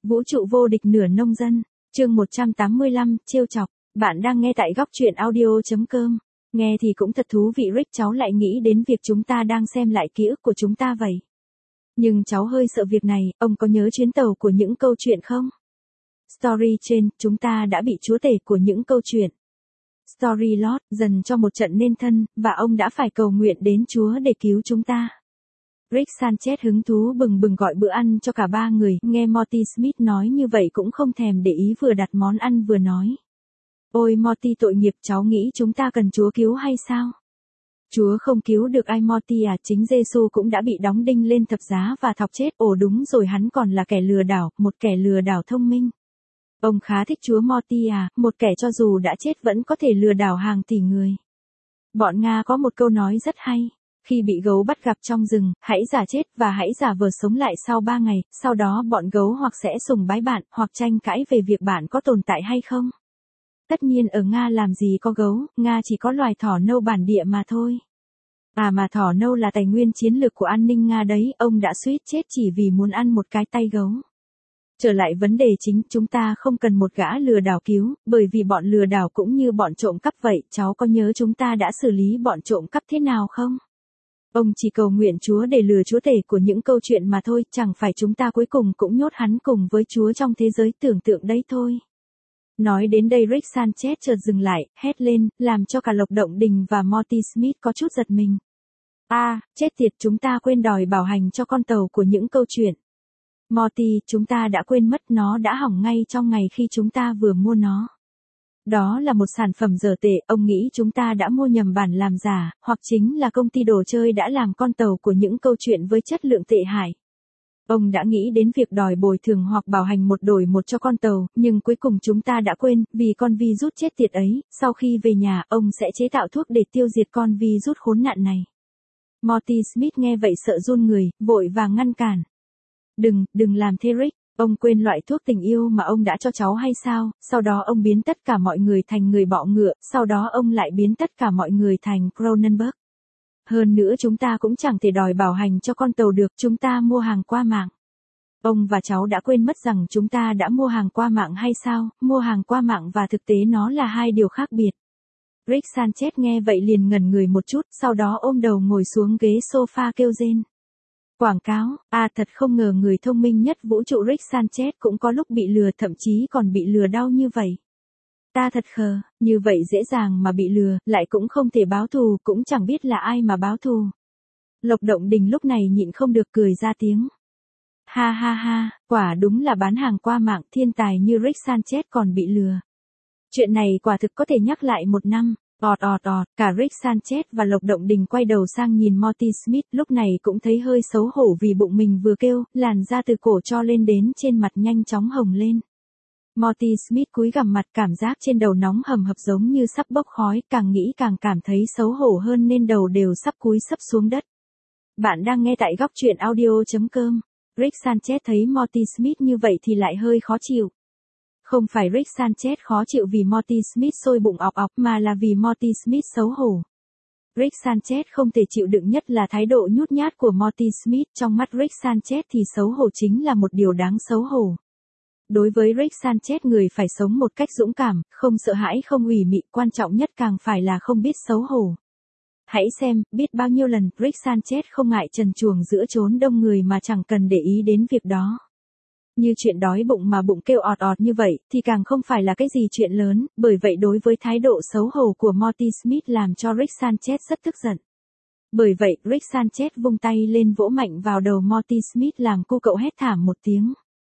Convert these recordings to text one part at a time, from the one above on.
Vũ trụ vô địch nửa nông dân, chương 185, trêu chọc. Bạn đang nghe tại góc truyện audio.com. Nghe thì cũng thật thú vị, Rick, cháu lại nghĩ đến việc chúng ta đang xem lại ký ức của chúng ta vậy. Nhưng cháu hơi sợ việc này, ông có nhớ chuyến tàu của những câu chuyện không? Story trên, chúng ta đã bị chúa tể của những câu chuyện. Story Lord dần cho một trận nên thân, và ông đã phải cầu nguyện đến Chúa để cứu chúng ta. Rick Sanchez hứng thú bừng bừng gọi bữa ăn cho cả ba người, nghe Morty Smith nói như vậy cũng không thèm để ý, vừa đặt món ăn vừa nói. Ôi Morty, tội nghiệp, cháu nghĩ chúng ta cần Chúa cứu hay sao? Chúa không cứu được ai Morty à, chính Giêsu cũng đã bị đóng đinh lên thập giá và thọc chết. Ồ đúng rồi, hắn còn là kẻ lừa đảo, một kẻ lừa đảo thông minh. Ông khá thích Chúa Morty à, một kẻ cho dù đã chết vẫn có thể lừa đảo hàng tỷ người. Bọn Nga có một câu nói rất hay. Khi bị gấu bắt gặp trong rừng, hãy giả chết và hãy giả vờ sống lại sau 3 ngày, sau đó bọn gấu hoặc sẽ sùng bái bạn, hoặc tranh cãi về việc bạn có tồn tại hay không. Tất nhiên ở Nga làm gì có gấu, Nga chỉ có loài thỏ nâu bản địa mà thôi. À mà thỏ nâu là tài nguyên chiến lược của an ninh Nga đấy, ông đã suýt chết chỉ vì muốn ăn một cái tay gấu. Trở lại vấn đề chính, chúng ta không cần một gã lừa đảo cứu, bởi vì bọn lừa đảo cũng như bọn trộm cắp vậy. Cháu có nhớ chúng ta đã xử lý bọn trộm cắp thế nào không? Ông chỉ cầu nguyện Chúa để lừa chúa tể của những câu chuyện mà thôi, chẳng phải chúng ta cuối cùng cũng nhốt hắn cùng với Chúa trong thế giới tưởng tượng đấy thôi. Nói đến đây Rick Sanchez chợt dừng lại, hét lên, làm cho cả Lộc Động Đình và Morty Smith có chút giật mình. Chết tiệt, chúng ta quên đòi bảo hành cho con tàu của những câu chuyện. Morty, chúng ta đã quên mất, nó đã hỏng ngay trong ngày khi chúng ta vừa mua nó. Đó là một sản phẩm dở tệ, ông nghĩ chúng ta đã mua nhầm bản làm giả, hoặc chính là công ty đồ chơi đã làm con tàu của những câu chuyện với chất lượng tệ hại. Ông đã nghĩ đến việc đòi bồi thường hoặc bảo hành một đổi một cho con tàu, nhưng cuối cùng chúng ta đã quên, vì con virus chết tiệt ấy, sau khi về nhà, ông sẽ chế tạo thuốc để tiêu diệt con virus khốn nạn này. Morty Smith nghe vậy sợ run người, vội vàng ngăn cản. Đừng làm thế Rick, ông quên loại thuốc tình yêu mà ông đã cho cháu hay sao? Sau đó ông biến tất cả mọi người thành người bọ ngựa, sau đó ông lại biến tất cả mọi người thành Cronenberg. Hơn nữa chúng ta cũng chẳng thể đòi bảo hành cho con tàu được, chúng ta mua hàng qua mạng. Ông và cháu đã quên mất rằng chúng ta đã mua hàng qua mạng hay sao? Mua hàng qua mạng và thực tế nó là hai điều khác biệt. Rick Sanchez nghe vậy liền ngẩn người một chút, sau đó ôm đầu ngồi xuống ghế sofa kêu rên. Quảng cáo, thật không ngờ người thông minh nhất vũ trụ Rick Sanchez cũng có lúc bị lừa, thậm chí còn bị lừa đau như vậy. Ta thật khờ, như vậy dễ dàng mà bị lừa, lại cũng không thể báo thù, cũng chẳng biết là ai mà báo thù. Lộc Động Đình lúc này nhịn không được cười ra tiếng. Ha ha ha, quả đúng là bán hàng qua mạng, thiên tài như Rick Sanchez còn bị lừa. Chuyện này quả thực có thể nhắc lại một năm. Cả Rick Sanchez và Lộc Động Đình quay đầu sang nhìn Morty Smith, lúc này cũng thấy hơi xấu hổ vì bụng mình vừa kêu, làn da từ cổ cho lên đến trên mặt nhanh chóng hồng lên. Morty Smith cúi gằm mặt, cảm giác trên đầu nóng hầm hập giống như sắp bốc khói, càng nghĩ càng cảm thấy xấu hổ hơn nên đầu đều sắp cúi sấp xuống đất. Bạn đang nghe tại góc truyện audio.com. Rick Sanchez thấy Morty Smith như vậy thì lại hơi khó chịu. Không phải Rick Sanchez khó chịu vì Morty Smith sôi bụng ọc ọc, mà là vì Morty Smith xấu hổ. Rick Sanchez không thể chịu đựng nhất là thái độ nhút nhát của Morty Smith, trong mắt Rick Sanchez thì xấu hổ chính là một điều đáng xấu hổ. Đối với Rick Sanchez, người phải sống một cách dũng cảm, không sợ hãi, không ủy mị, quan trọng nhất càng phải là không biết xấu hổ. Hãy xem, biết bao nhiêu lần Rick Sanchez không ngại trần truồng giữa chốn đông người mà chẳng cần để ý đến việc đó. Như chuyện đói bụng mà bụng kêu ọt ọt như vậy, thì càng không phải là cái gì chuyện lớn, bởi vậy đối với thái độ xấu hổ của Morty Smith làm cho Rick Sanchez rất tức giận. Bởi vậy, Rick Sanchez vung tay lên vỗ mạnh vào đầu Morty Smith làm cô cậu hét thảm một tiếng.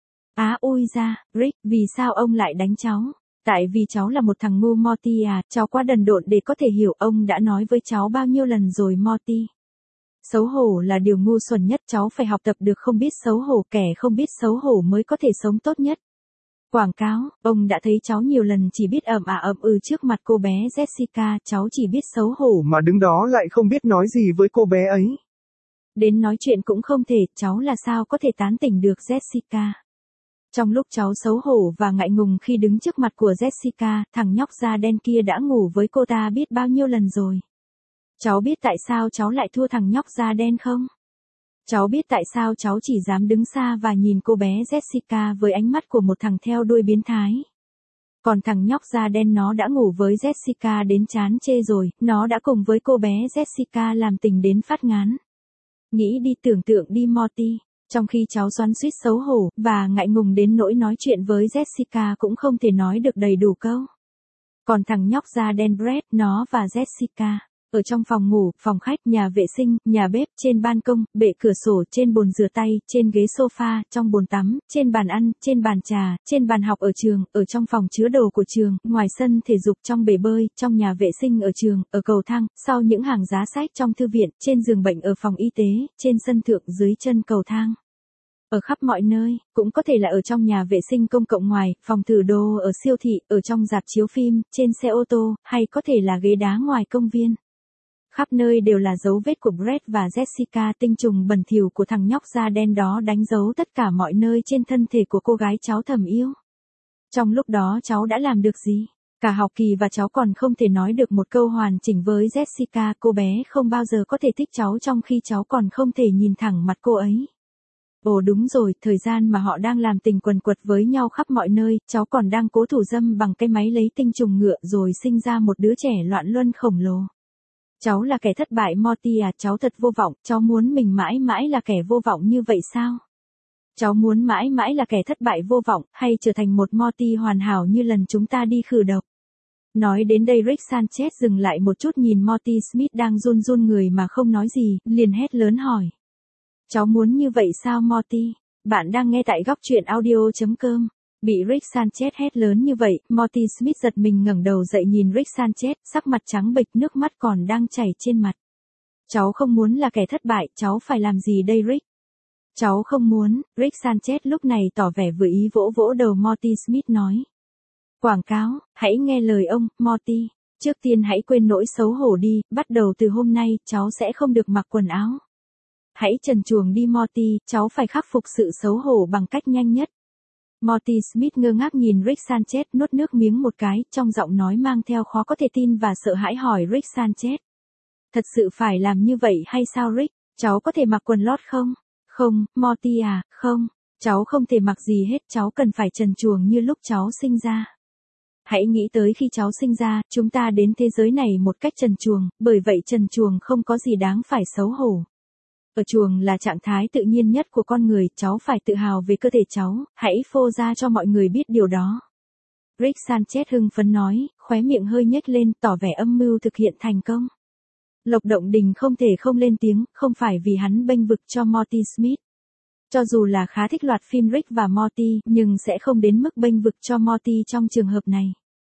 Ui da, Rick, vì sao ông lại đánh cháu? Tại vì cháu là một thằng ngu Morty à, cháu quá đần độn để có thể hiểu, ông đã nói với cháu bao nhiêu lần rồi Morty. Xấu hổ là điều ngu xuẩn nhất, cháu phải học tập được không biết xấu hổ, kẻ không biết xấu hổ mới có thể sống tốt nhất. Quảng cáo, ông đã thấy cháu nhiều lần chỉ biết ậm trước mặt cô bé Jessica, cháu chỉ biết xấu hổ mà đứng đó lại không biết nói gì với cô bé ấy. Đến nói chuyện cũng không thể, cháu là sao có thể tán tỉnh được Jessica. Trong lúc cháu xấu hổ và ngại ngùng khi đứng trước mặt của Jessica, thằng nhóc da đen kia đã ngủ với cô ta biết bao nhiêu lần rồi. Cháu biết tại sao cháu lại thua thằng nhóc da đen không? Cháu biết tại sao cháu chỉ dám đứng xa và nhìn cô bé Jessica với ánh mắt của một thằng theo đuôi biến thái. Còn thằng nhóc da đen nó đã ngủ với Jessica đến chán chê rồi, nó đã cùng với cô bé Jessica làm tình đến phát ngán. Nghĩ đi, tưởng tượng đi Morty, trong khi cháu xoắn xuýt xấu hổ, và ngại ngùng đến nỗi nói chuyện với Jessica cũng không thể nói được đầy đủ câu. Còn thằng nhóc da đen Brett, nó và Jessica, ở trong phòng ngủ, phòng khách, nhà vệ sinh, nhà bếp, trên ban công, bệ cửa sổ, trên bồn rửa tay, trên ghế sofa, trong bồn tắm, trên bàn ăn, trên bàn trà, trên bàn học ở trường, ở trong phòng chứa đồ của trường, ngoài sân thể dục, trong bể bơi, trong nhà vệ sinh ở trường, ở cầu thang, sau những hàng giá sách trong thư viện, trên giường bệnh ở phòng y tế, trên sân thượng, dưới chân cầu thang. Ở khắp mọi nơi, cũng có thể là ở trong nhà vệ sinh công cộng ngoài, phòng thử đồ ở siêu thị, ở trong rạp chiếu phim, trên xe ô tô, hay có thể là ghế đá ngoài công viên. Khắp nơi đều là dấu vết của Brett và Jessica, tinh trùng bẩn thỉu của thằng nhóc da đen đó đánh dấu tất cả mọi nơi trên thân thể của cô gái cháu thầm yêu. Trong lúc đó cháu đã làm được gì? Cả học kỳ và cháu còn không thể nói được một câu hoàn chỉnh với Jessica, cô bé không bao giờ có thể thích cháu trong khi cháu còn không thể nhìn thẳng mặt cô ấy. Ồ đúng rồi, thời gian mà họ đang làm tình quần quật với nhau khắp mọi nơi, cháu còn đang cố thủ dâm bằng cái máy lấy tinh trùng ngựa rồi sinh ra một đứa trẻ loạn luân khổng lồ. Cháu là kẻ thất bại Morty à, cháu thật vô vọng, cháu muốn mình mãi mãi là kẻ vô vọng như vậy sao? Cháu muốn mãi mãi là kẻ thất bại vô vọng, hay trở thành một Morty hoàn hảo như lần chúng ta đi khử độc? Nói đến đây Rick Sanchez dừng lại một chút nhìn Morty Smith đang run run người mà không nói gì, liền hét lớn hỏi. Cháu muốn như vậy sao Morty? Bạn đang nghe tại góc truyện audio.com. Bị Rick Sanchez hét lớn như vậy, Morty Smith giật mình ngẩng đầu dậy nhìn Rick Sanchez, sắc mặt trắng bệch, nước mắt còn đang chảy trên mặt. Cháu không muốn là kẻ thất bại, cháu phải làm gì đây Rick? Cháu không muốn, Rick Sanchez lúc này tỏ vẻ vừa ý vỗ vỗ đầu Morty Smith nói. Quảng cáo, hãy nghe lời ông, Morty. Trước tiên hãy quên nỗi xấu hổ đi, bắt đầu từ hôm nay, cháu sẽ không được mặc quần áo. Hãy trần truồng đi Morty, cháu phải khắc phục sự xấu hổ bằng cách nhanh nhất. Morty Smith ngơ ngác nhìn Rick Sanchez, nuốt nước miếng một cái, trong giọng nói mang theo khó có thể tin và sợ hãi hỏi Rick Sanchez. Thật sự phải làm như vậy hay sao Rick? Cháu có thể mặc quần lót không? Không, Morty à, không. Cháu không thể mặc gì hết, cháu cần phải trần truồng như lúc cháu sinh ra. Hãy nghĩ tới khi cháu sinh ra, chúng ta đến thế giới này một cách trần truồng, bởi vậy trần truồng không có gì đáng phải xấu hổ. Ở chuồng là trạng thái tự nhiên nhất của con người, cháu phải tự hào về cơ thể cháu, hãy phô ra cho mọi người biết điều đó. Rick Sanchez hưng phấn nói, khóe miệng hơi nhếch lên, tỏ vẻ âm mưu thực hiện thành công. Lộc Động Đình không thể không lên tiếng, không phải vì hắn bênh vực cho Morty Smith. Cho dù là khá thích loạt phim Rick và Morty, nhưng sẽ không đến mức bênh vực cho Morty trong trường hợp này.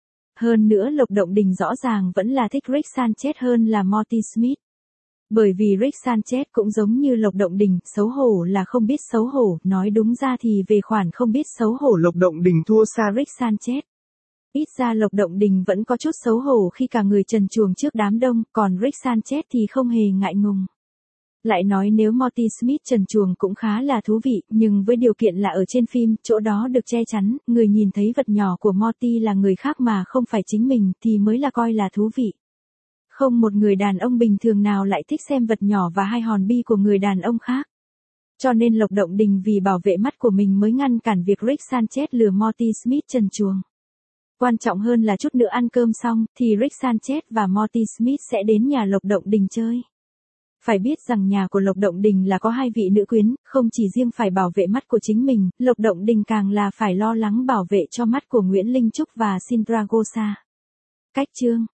Hơn nữa Lộc Động Đình rõ ràng vẫn là thích Rick Sanchez hơn là Morty Smith. Bởi vì Rick Sanchez cũng giống như Lộc Động Đình, xấu hổ là không biết xấu hổ, nói đúng ra thì về khoản không biết xấu hổ Lộc Động Đình thua xa Rick Sanchez. Ít ra Lộc Động Đình vẫn có chút xấu hổ khi cả người trần truồng trước đám đông, còn Rick Sanchez thì không hề ngại ngùng. Lại nói nếu Morty Smith trần truồng cũng khá là thú vị, nhưng với điều kiện là ở trên phim, chỗ đó được che chắn, người nhìn thấy vật nhỏ của Morty là người khác mà không phải chính mình thì mới là coi là thú vị. Không một người đàn ông bình thường nào lại thích xem vật nhỏ và hai hòn bi của người đàn ông khác. Cho nên Lộc Động Đình vì bảo vệ mắt của mình mới ngăn cản việc Rick Sanchez lừa Morty Smith trần truồng. Quan trọng hơn là chút nữa ăn cơm xong, thì Rick Sanchez và Morty Smith sẽ đến nhà Lộc Động Đình chơi. Phải biết rằng nhà của Lộc Động Đình là có hai vị nữ quyến, không chỉ riêng phải bảo vệ mắt của chính mình, Lộc Động Đình càng là phải lo lắng bảo vệ cho mắt của Nguyễn Linh Trúc và Sindragosa. Cách chương